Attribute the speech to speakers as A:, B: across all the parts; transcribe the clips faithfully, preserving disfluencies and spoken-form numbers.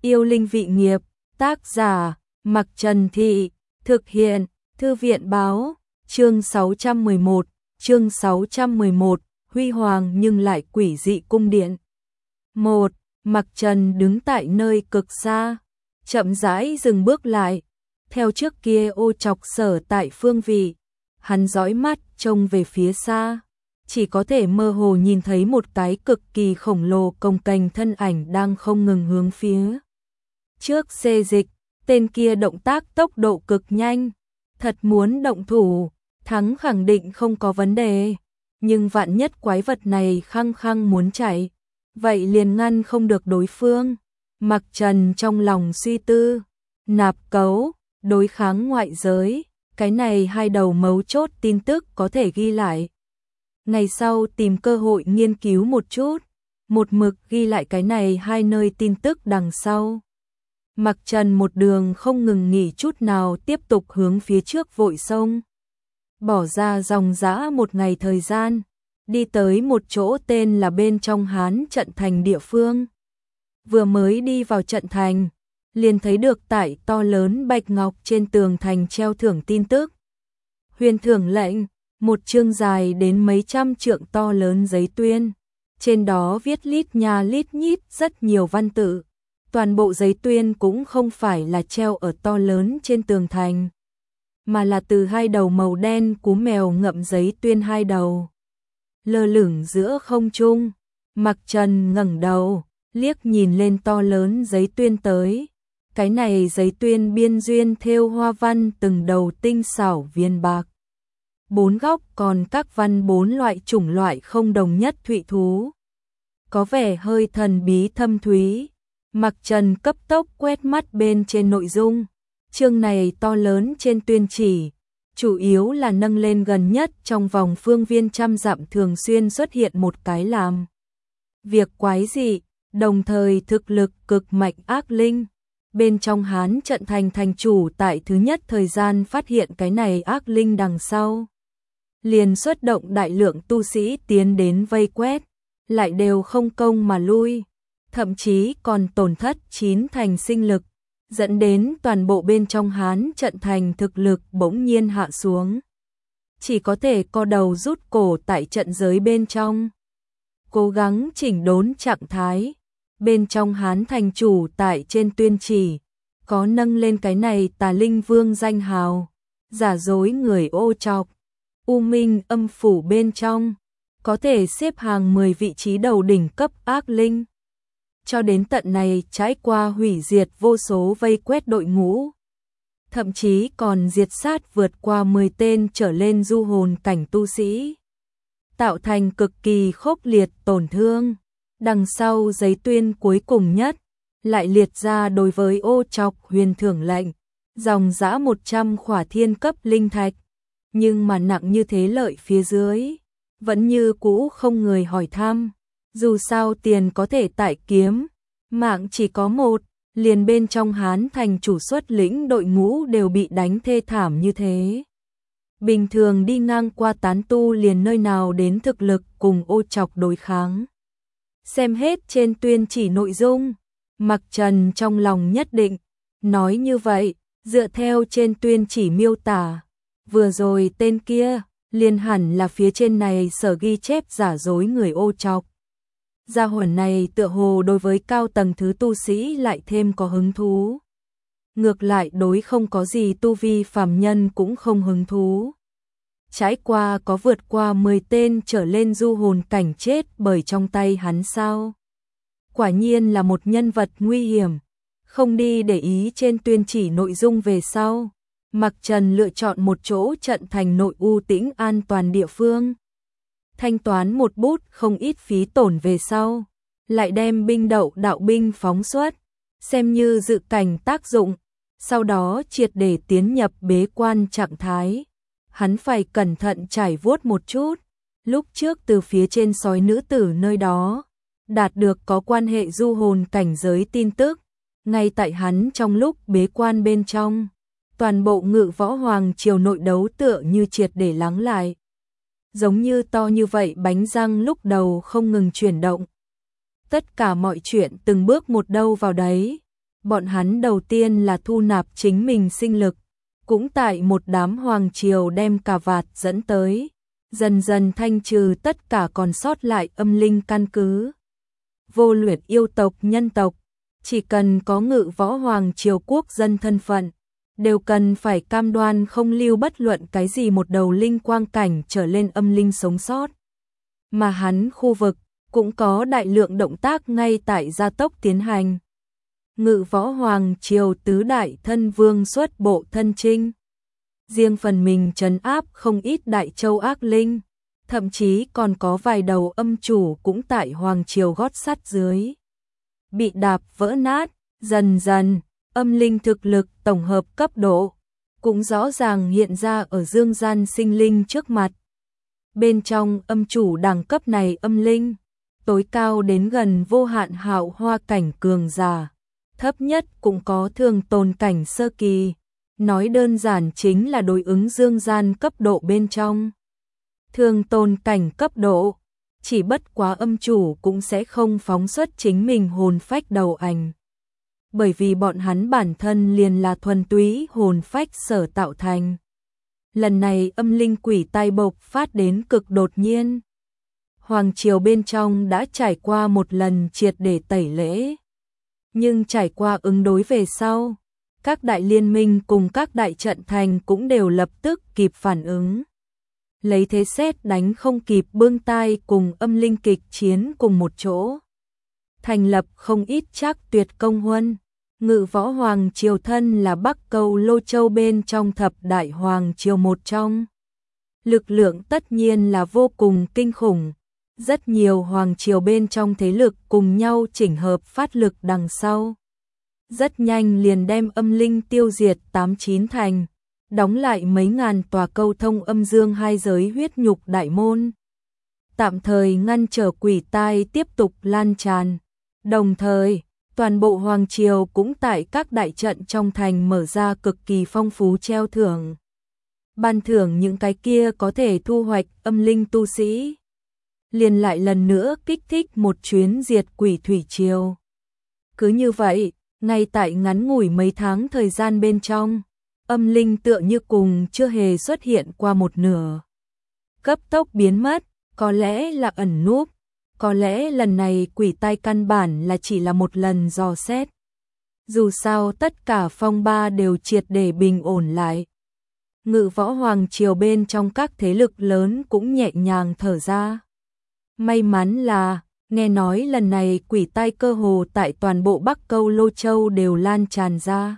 A: Yêu linh vị nghiệp, tác giả, Mặc Trần Thị, thực hiện, Thư viện báo, chương sáu trăm mười một, chương sáu trăm mười một, huy hoàng nhưng lại quỷ dị cung điện. một. Mặc Trần đứng tại nơi cực xa, chậm rãi dừng bước lại, theo trước kia ô chọc sở tại phương vị, hắn dõi mắt trông về phía xa, chỉ có thể mơ hồ nhìn thấy một cái cực kỳ khổng lồ cồng kềnh thân ảnh đang không ngừng hướng phía trước xê dịch, tên kia động tác tốc độ cực nhanh, thật muốn động thủ, thắng khẳng định không có vấn đề, nhưng vạn nhất quái vật này khăng khăng muốn chạy, vậy liền ngăn không được đối phương. Mặc Trần trong lòng suy tư, nạp cấu, đối kháng ngoại giới, cái này hai đầu mấu chốt tin tức có thể ghi lại. Ngày sau tìm cơ hội nghiên cứu một chút, một mực ghi lại cái này hai nơi tin tức đằng sau. Mặc Trần một đường không ngừng nghỉ chút nào tiếp tục hướng phía trước vội sông. Bỏ ra dòng dã một ngày thời gian, đi tới một chỗ tên là bên trong Hán trận thành địa phương. Vừa mới đi vào trận thành, liền thấy được tại to lớn bạch ngọc trên tường thành treo thưởng tin tức. Huyền thưởng lệnh, một chương dài đến mấy trăm trượng to lớn giấy tuyên, trên đó viết lít nha lít nhít rất nhiều văn tự. Toàn bộ giấy tuyên cũng không phải là treo ở to lớn trên tường thành, mà là từ hai đầu màu đen cú mèo ngậm giấy tuyên hai đầu, lơ lửng giữa không trung. Mặc Trần ngẩng đầu, liếc nhìn lên to lớn giấy tuyên tới. Cái này giấy tuyên biên duyên thêu hoa văn từng đầu tinh xảo viền bạc. Bốn góc còn các văn bốn loại chủng loại không đồng nhất thụy thú. Có vẻ hơi thần bí thâm thúy. Mặc Trần cấp tốc quét mắt bên trên nội dung. Chương này to lớn trên tuyên chỉ, chủ yếu là nâng lên gần nhất trong vòng phương viên trăm dặm thường xuyên xuất hiện một cái làm việc quái dị, đồng thời thực lực cực mạnh ác linh. Bên trong Hán trận thành thành chủ tại thứ nhất thời gian phát hiện cái này ác linh đằng sau, liền xuất động đại lượng tu sĩ tiến đến vây quét, lại đều không công mà lui, thậm chí còn tổn thất chín thành sinh lực, dẫn đến toàn bộ bên trong Hán trận thành thực lực bỗng nhiên hạ xuống, chỉ có thể co đầu rút cổ tại trận giới bên trong, cố gắng chỉnh đốn trạng thái. Bên trong Hán thành chủ tại trên tuyên chỉ, có nâng lên cái này Tà Linh Vương danh hào, giả dối người ô chọc. U Minh âm phủ bên trong, có thể xếp hàng mười vị trí đầu đỉnh cấp ác linh. Cho đến tận này trải qua hủy diệt vô số vây quét đội ngũ. Thậm chí còn diệt sát vượt qua mười tên trở lên du hồn cảnh tu sĩ. Tạo thành cực kỳ khốc liệt tổn thương. Đằng sau giấy tuyên cuối cùng nhất, lại liệt ra đối với ô chọc huyền thưởng lệnh, dòng dã một trăm khỏa thiên cấp linh thạch. Nhưng mà nặng như thế lợi phía dưới, vẫn như cũ không người hỏi thăm. Dù sao tiền có thể tại kiếm, mạng chỉ có một, liền bên trong Hán thành chủ xuất lĩnh đội ngũ đều bị đánh thê thảm như thế. Bình thường đi ngang qua tán tu liền nơi nào đến thực lực cùng ô chọc đối kháng. Xem hết trên tuyên chỉ nội dung, Mặc Trần trong lòng nhất định, nói như vậy, dựa theo trên tuyên chỉ miêu tả, vừa rồi tên kia, liền hẳn là phía trên này sở ghi chép giả dối người ô chọc. Gia hỏa này tựa hồ đối với cao tầng thứ tu sĩ lại thêm có hứng thú. Ngược lại đối không có gì tu vi phàm nhân cũng không hứng thú. Trải qua có vượt qua mười tên trở lên du hồn cảnh chết bởi trong tay hắn sao. Quả nhiên là một nhân vật nguy hiểm. Không đi để ý trên tuyên chỉ nội dung về sau. Mặc Trần lựa chọn một chỗ trận thành nội u tĩnh an toàn địa phương. Thanh toán một bút không ít phí tổn về sau. Lại đem binh đậu đạo binh phóng xuất. Xem như dự cảnh tác dụng. Sau đó triệt để tiến nhập bế quan trạng thái. Hắn phải cẩn thận trải vuốt một chút. Lúc trước từ phía trên sói nữ tử nơi đó, đạt được có quan hệ du hồn cảnh giới tin tức. Ngay tại hắn trong lúc bế quan bên trong, toàn bộ Ngự Võ Hoàng triều nội đấu tựa như triệt để lắng lại. Giống như to như vậy bánh răng lúc đầu không ngừng chuyển động. Tất cả mọi chuyện từng bước một đâu vào đấy. bọn hắn đầu tiên là thu nạp chính mình sinh lực, cũng tại một đám hoàng triều đem cà vạt dẫn tới, dần dần thanh trừ tất cả còn sót lại âm linh căn cứ. Vô luận yêu tộc nhân tộc, chỉ cần có ngự võ hoàng triều quốc dân thân phận, đều cần phải cam đoan không lưu bất luận cái gì một đầu linh quang cảnh trở lên âm linh sống sót. Mà hắn khu vực cũng có đại lượng động tác ngay tại gia tốc tiến hành. Ngự võ hoàng triều tứ đại thân vương xuất bộ thân chinh, riêng phần mình trấn áp không ít đại châu ác linh, thậm chí còn có vài đầu âm chủ cũng tại hoàng triều gót sắt dưới bị đạp vỡ nát. Dần dần âm linh thực lực tổng hợp cấp độ cũng rõ ràng hiện ra ở dương gian sinh linh trước mặt. Bên trong âm chủ đẳng cấp này âm linh tối cao đến gần vô hạn hạo hoa cảnh cường giả, thấp nhất cũng có thường tồn cảnh sơ kỳ, nói đơn giản chính là đối ứng dương gian cấp độ bên trong. Thường tồn cảnh cấp độ, chỉ bất quá âm chủ cũng sẽ không phóng xuất chính mình hồn phách đầu ảnh. Bởi vì bọn hắn bản thân liền là thuần túy hồn phách sở tạo thành. Lần này âm linh quỷ tai bộc phát đến cực đột nhiên. Hoàng triều bên trong đã trải qua một lần triệt để tẩy lễ. Nhưng trải qua ứng đối về sau, các đại liên minh cùng các đại trận thành cũng đều lập tức kịp phản ứng. Lấy thế xét đánh không kịp bưng tai cùng âm linh kịch chiến cùng một chỗ. Thành lập không ít chắc tuyệt công huân. Ngự võ hoàng triều thân là Bắc Câu Lô Châu bên trong thập đại hoàng triều một trong. Lực lượng tất nhiên là vô cùng kinh khủng. Rất nhiều hoàng triều bên trong thế lực cùng nhau chỉnh hợp phát lực đằng sau. Rất nhanh liền đem âm linh tiêu diệt tám chín thành, đóng lại mấy ngàn tòa câu thông âm dương hai giới huyết nhục đại môn. Tạm thời ngăn trở quỷ tai tiếp tục lan tràn. Đồng thời, toàn bộ hoàng triều cũng tại các đại trận trong thành mở ra cực kỳ phong phú treo thưởng. Ban thưởng những cái kia có thể thu hoạch âm linh tu sĩ. Liền lại lần nữa kích thích một chuyến diệt quỷ thủy triều. Cứ như vậy, ngay tại ngắn ngủi mấy tháng thời gian bên trong, âm linh tựa như cùng chưa hề xuất hiện qua một nửa. Cấp tốc biến mất, có lẽ là ẩn núp, có lẽ lần này quỷ tai căn bản là chỉ là một lần dò xét. Dù sao tất cả phong ba đều triệt để bình ổn lại. Ngự võ hoàng triều bên trong các thế lực lớn cũng nhẹ nhàng thở ra. May mắn là, nghe nói lần này quỷ tai cơ hồ tại toàn bộ Bắc Câu Lô Châu đều lan tràn ra.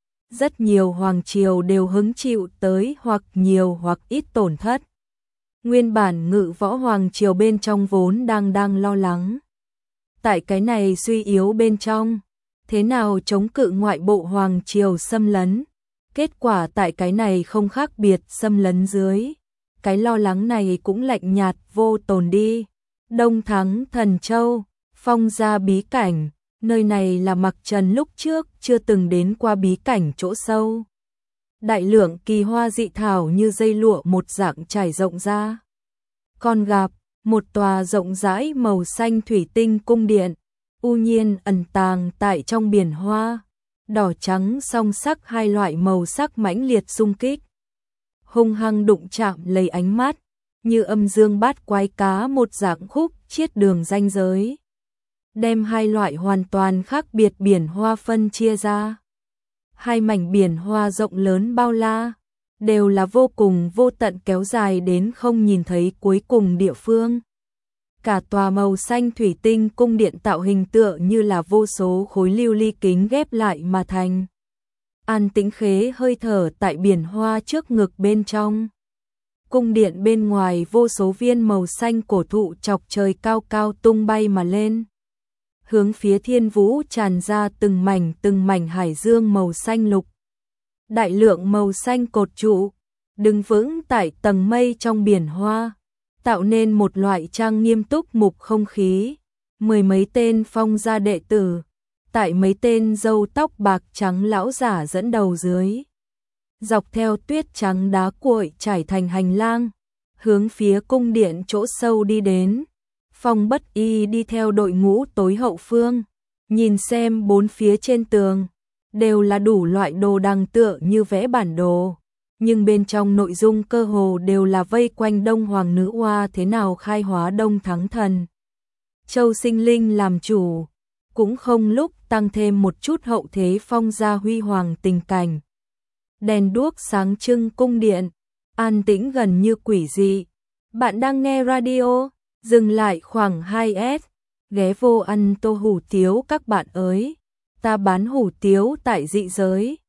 A: Rất nhiều hoàng triều đều hứng chịu tới hoặc nhiều hoặc ít tổn thất. Nguyên bản ngự võ hoàng triều bên trong vốn đang đang lo lắng. Tại cái này suy yếu bên trong, thế nào chống cự ngoại bộ hoàng triều xâm lấn? Kết quả tại cái này không khác biệt xâm lấn dưới. Cái lo lắng này cũng lạnh nhạt vô tồn đi. Đông Thắng Thần Châu, Phong Gia bí cảnh, nơi này là Mặc Trần lúc trước chưa từng đến qua bí cảnh chỗ sâu. Đại lượng kỳ hoa dị thảo như dây lụa một dạng trải rộng ra. Còn gặp một tòa rộng rãi màu xanh thủy tinh cung điện, u nhiên ẩn tàng tại trong biển hoa, đỏ trắng song sắc hai loại màu sắc mãnh liệt xung kích. Hung hăng đụng chạm lấy ánh mắt, như âm dương bát quái cá một dạng khúc chiết đường ranh giới. Đem hai loại hoàn toàn khác biệt biển hoa phân chia ra. Hai mảnh biển hoa rộng lớn bao la, đều là vô cùng vô tận kéo dài đến không nhìn thấy cuối cùng địa phương. Cả tòa màu xanh thủy tinh cung điện tạo hình tựa như là vô số khối lưu ly kính ghép lại mà thành. An tĩnh khế hơi thở tại biển hoa trước ngực bên trong. Cung điện bên ngoài vô số viên màu xanh cổ thụ chọc trời cao cao tung bay mà lên. Hướng phía thiên vũ tràn ra từng mảnh từng mảnh hải dương màu xanh lục. Đại lượng màu xanh cột trụ, đứng vững tại tầng mây trong biển hoa, tạo nên một loại trang nghiêm túc mục không khí. Mười mấy tên phong gia đệ tử, tại mấy tên râu tóc bạc trắng lão giả dẫn đầu dưới. Dọc theo tuyết trắng đá cuội trải thành hành lang, hướng phía cung điện chỗ sâu đi đến. Phong Bất Y đi theo đội ngũ tối hậu phương, Nhìn xem bốn phía trên tường, đều là đủ loại đồ đằng tựa như vẽ bản đồ, nhưng bên trong nội dung cơ hồ đều là vây quanh Đông Hoàng nữ oa thế nào khai hóa Đông Thắng Thần Châu sinh linh làm chủ, cũng không lúc tăng thêm một chút hậu thế phong gia huy hoàng tình cảnh. Đèn đuốc sáng trưng cung điện, an tĩnh gần như quỷ dị. Bạn đang nghe radio, dừng lại khoảng hai S, ghé vô ăn tô hủ tiếu các bạn ơi. Ta bán hủ tiếu tại dị giới.